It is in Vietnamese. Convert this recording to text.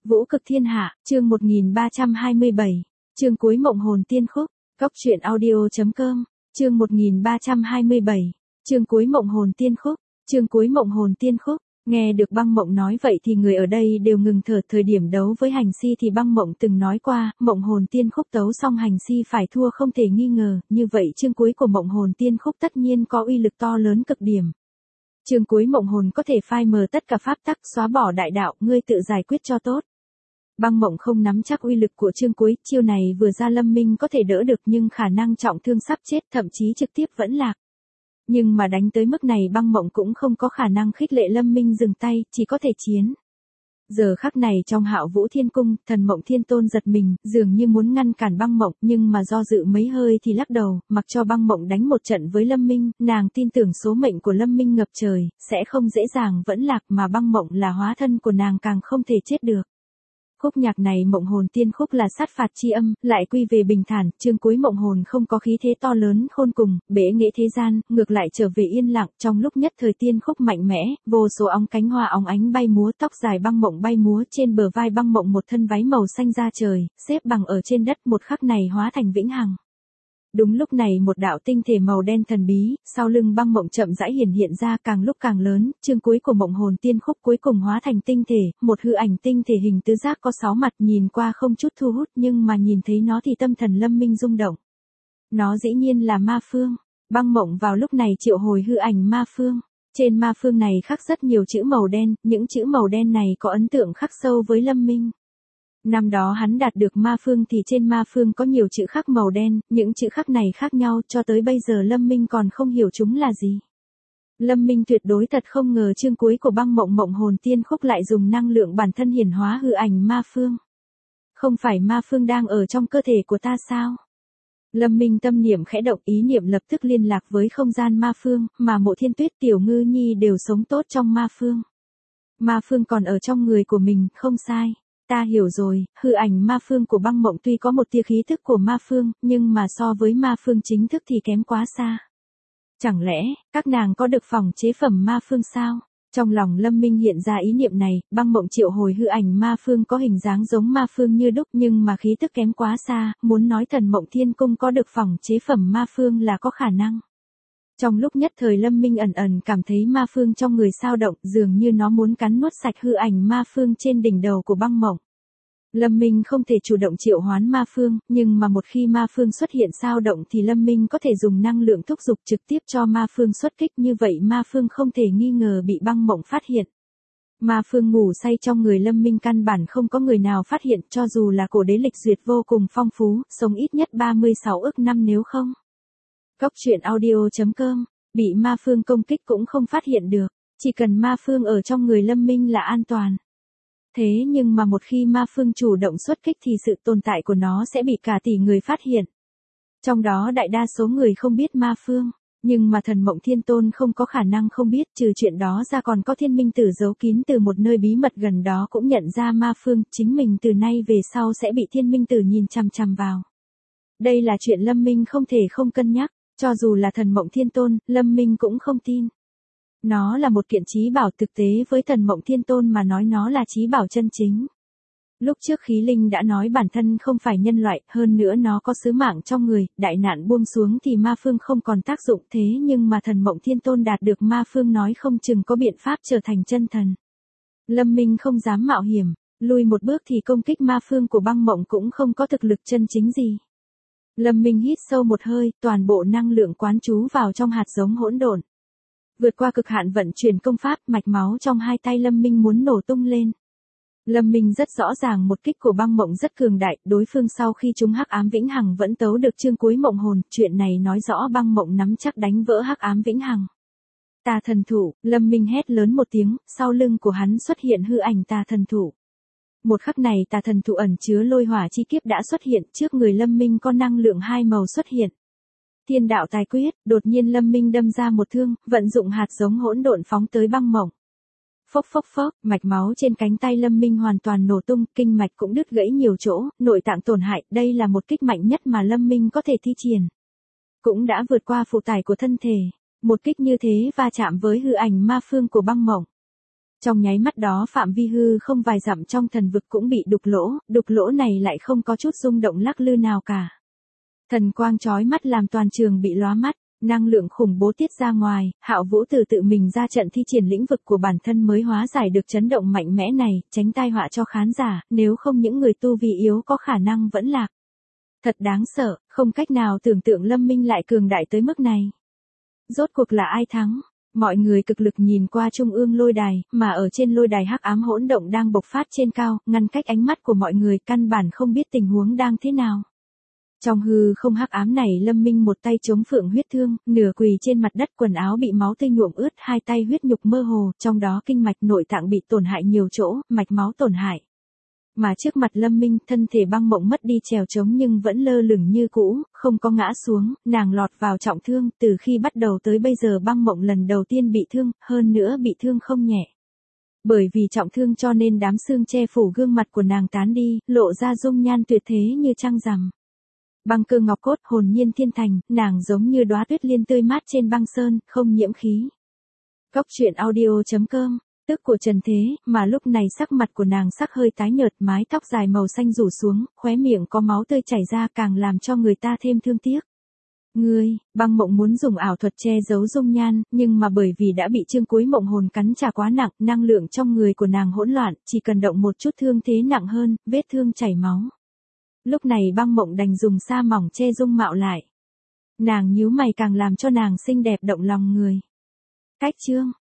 Vũ cực thiên hạ, chương 1327, chương cuối mộng hồn tiên khúc, Cốc truyện audio.com, chương 1327, chương cuối mộng hồn tiên khúc, chương cuối mộng hồn tiên khúc. Nghe được băng mộng nói vậy thì người ở đây đều ngừng thở. Thời điểm đấu với hành si thì băng mộng từng nói qua, mộng hồn tiên khúc tấu xong hành si phải thua không thể nghi ngờ, như vậy chương cuối của mộng hồn tiên khúc tất nhiên có uy lực to lớn cực điểm. Chương cuối mộng hồn có thể phai mờ tất cả pháp tắc, xóa bỏ đại đạo, ngươi tự giải quyết cho tốt. Băng mộng không nắm chắc uy lực của chương cuối, chiêu này vừa ra Lâm Minh có thể đỡ được nhưng khả năng trọng thương sắp chết, thậm chí trực tiếp vẫn lạc. Nhưng mà đánh tới mức này băng mộng cũng không có khả năng khích lệ Lâm Minh dừng tay, chỉ có thể chiến. Giờ khắc này trong Hạo Vũ Thiên Cung, Thần Mộng Thiên Tôn giật mình, dường như muốn ngăn cản băng mộng, nhưng mà do dự mấy hơi thì lắc đầu, mặc cho băng mộng đánh một trận với Lâm Minh, nàng tin tưởng số mệnh của Lâm Minh ngập trời, sẽ không dễ dàng vẫn lạc, mà băng mộng là hóa thân của nàng càng không thể chết được. Khúc nhạc này mộng hồn tiên khúc là sát phạt chi âm, lại quy về bình thản, chương cuối mộng hồn không có khí thế to lớn khôn cùng, bể nghệ thế gian, ngược lại trở về yên lặng, trong lúc nhất thời tiên khúc mạnh mẽ, vô số óng cánh hoa óng ánh bay múa, tóc dài băng mộng bay múa, trên bờ vai băng mộng một thân váy màu xanh da trời, xếp bằng ở trên đất, một khắc này hóa thành vĩnh hằng. Đúng lúc này một đạo tinh thể màu đen thần bí, sau lưng băng mộng chậm rãi hiện ra càng lúc càng lớn, chương cuối của mộng hồn tiên khúc cuối cùng hóa thành tinh thể, một hư ảnh tinh thể hình tứ giác có 6 mặt, nhìn qua không chút thu hút nhưng mà nhìn thấy nó thì tâm thần Lâm Minh rung động. Nó dĩ nhiên là ma phương. Băng mộng vào lúc này triệu hồi hư ảnh ma phương. Trên ma phương này khắc rất nhiều chữ màu đen, những chữ màu đen này có ấn tượng khắc sâu với Lâm Minh. Năm đó hắn đạt được ma phương thì trên ma phương có nhiều chữ khắc màu đen, những chữ khắc này khác nhau, cho tới bây giờ Lâm Minh còn không hiểu chúng là gì. Lâm Minh tuyệt đối thật không ngờ chương cuối của băng mộng mộng hồn tiên khúc lại dùng năng lượng bản thân hiển hóa hư ảnh ma phương. Không phải ma phương đang ở trong cơ thể của ta sao? Lâm Minh tâm niệm khẽ động, ý niệm lập tức liên lạc với không gian ma phương, mà Mộ Thiên Tuyết, Tiểu Ngư Nhi đều sống tốt trong ma phương. Ma phương còn ở trong người của mình, không sai. Ta hiểu rồi, hư ảnh ma phương của băng mộng tuy có một tia khí thức của ma phương, nhưng mà so với ma phương chính thức thì kém quá xa. Chẳng lẽ, các nàng có được phòng chế phẩm ma phương sao? Trong lòng Lâm Minh hiện ra ý niệm này, băng mộng triệu hồi hư ảnh ma phương có hình dáng giống ma phương như đúc nhưng mà khí tức kém quá xa, muốn nói Thần Mộng Thiên Cung có được phòng chế phẩm ma phương là có khả năng. Trong lúc nhất thời Lâm Minh ẩn ẩn cảm thấy ma phương trong người sao động, dường như nó muốn cắn nuốt sạch hư ảnh ma phương trên đỉnh đầu của băng mộng. Lâm Minh không thể chủ động triệu hoán ma phương, nhưng mà một khi ma phương xuất hiện sao động thì Lâm Minh có thể dùng năng lượng thúc giục trực tiếp cho ma phương xuất kích, như vậy ma phương không thể nghi ngờ bị băng mộng phát hiện. Ma phương ngủ say trong người Lâm Minh căn bản không có người nào phát hiện, cho dù là cổ đế lịch duyệt vô cùng phong phú, sống ít nhất 36 ức năm nếu không. Cốc truyện audio.com, bị ma phương công kích cũng không phát hiện được, chỉ cần ma phương ở trong người Lâm Minh là an toàn. Thế nhưng mà một khi ma phương chủ động xuất kích thì sự tồn tại của nó sẽ bị cả tỷ người phát hiện. Trong đó đại đa số người không biết ma phương, nhưng mà Thần Mộng Thiên Tôn không có khả năng không biết, trừ chuyện đó ra còn có Thiên Minh Tử giấu kín từ một nơi bí mật gần đó cũng nhận ra ma phương, chính mình từ nay về sau sẽ bị Thiên Minh Tử nhìn chằm chằm vào. Đây là chuyện Lâm Minh không thể không cân nhắc. Cho dù là Thần Mộng Thiên Tôn, Lâm Minh cũng không tin. Nó là một kiện chí bảo, thực tế với Thần Mộng Thiên Tôn mà nói nó là chí bảo chân chính. Lúc trước Khí Linh đã nói bản thân không phải nhân loại, hơn nữa nó có sứ mạng trong người, đại nạn buông xuống thì ma phương không còn tác dụng, thế nhưng mà Thần Mộng Thiên Tôn đạt được ma phương nói không chừng có biện pháp trở thành chân thần. Lâm Minh không dám mạo hiểm, lùi một bước thì công kích ma phương của băng mộng cũng không có thực lực chân chính gì. Lâm Minh hít sâu một hơi, toàn bộ năng lượng quán trú vào trong hạt giống hỗn độn. Vượt qua cực hạn vận chuyển công pháp, mạch máu trong hai tay Lâm Minh muốn nổ tung lên. Lâm Minh rất rõ ràng một kích của băng mộng rất cường đại, đối phương sau khi trúng hắc ám vĩnh hằng vẫn tấu được chương cuối mộng hồn, chuyện này nói rõ băng mộng nắm chắc đánh vỡ hắc ám vĩnh hằng. Tà thần thụ, Lâm Minh hét lớn một tiếng, sau lưng của hắn xuất hiện hư ảnh tà thần thụ. Một khắc này tà thần thụ ẩn chứa lôi hỏa chi kiếp đã xuất hiện, trước người Lâm Minh có năng lượng hai màu xuất hiện. Thiên đạo tài quyết, đột nhiên Lâm Minh đâm ra một thương, vận dụng hạt giống hỗn độn phóng tới băng mộng. Phốc phốc phốc, mạch máu trên cánh tay Lâm Minh hoàn toàn nổ tung, kinh mạch cũng đứt gãy nhiều chỗ, nội tạng tổn hại, đây là một kích mạnh nhất mà Lâm Minh có thể thi triển. Cũng đã vượt qua phụ tải của thân thể, một kích như thế va chạm với hư ảnh ma phương của băng mộng. Trong nháy mắt đó phạm vi hư không vài dặm trong thần vực cũng bị đục lỗ này lại không có chút rung động lắc lư nào cả. Thần quang chói mắt làm toàn trường bị lóa mắt, năng lượng khủng bố tiết ra ngoài, Hạo Vũ tự mình ra trận thi triển lĩnh vực của bản thân mới hóa giải được chấn động mạnh mẽ này, tránh tai họa cho khán giả, nếu không những người tu vi yếu có khả năng vẫn lạc. Thật đáng sợ, không cách nào tưởng tượng Lâm Minh lại cường đại tới mức này. Rốt cuộc là ai thắng? Mọi người cực lực nhìn qua trung ương lôi đài, mà ở trên lôi đài hắc ám hỗn động đang bộc phát trên cao, ngăn cách ánh mắt của mọi người, căn bản không biết tình huống đang thế nào. Trong hư không hắc ám này Lâm Minh một tay chống phượng huyết thương, nửa quỳ trên mặt đất, quần áo bị máu tươi nhuộm ướt, hai tay huyết nhục mơ hồ, trong đó kinh mạch nội tạng bị tổn hại nhiều chỗ, mạch máu tổn hại. Mà trước mặt Lâm Minh, thân thể Băng Mộng mất đi trèo trống nhưng vẫn lơ lửng như cũ, không có ngã xuống, nàng lọt vào trọng thương, từ khi bắt đầu tới bây giờ Băng Mộng lần đầu tiên bị thương, hơn nữa bị thương không nhẹ. Bởi vì trọng thương cho nên đám xương che phủ gương mặt của nàng tán đi, lộ ra dung nhan tuyệt thế như trăng rằm. Băng cơ ngọc cốt, hồn nhiên thiên thành, nàng giống như đóa tuyết liên tươi mát trên băng sơn, không nhiễm khí. Cốc truyện audio.com, tức của Trần Thế, mà lúc này sắc mặt của nàng sắc hơi tái nhợt, mái tóc dài màu xanh rủ xuống, khóe miệng có máu tươi chảy ra càng làm cho người ta thêm thương tiếc. Băng Mộng muốn dùng ảo thuật che giấu dung nhan, nhưng mà bởi vì đã bị Chương Cuối Mộng Hồn cắn trả quá nặng, năng lượng trong người của nàng hỗn loạn, chỉ cần động một chút thương thế nặng hơn, vết thương chảy máu. Lúc này Băng Mộng đành dùng sa mỏng che dung mạo lại. Nàng nhíu mày càng làm cho nàng xinh đẹp động lòng người. Cách chương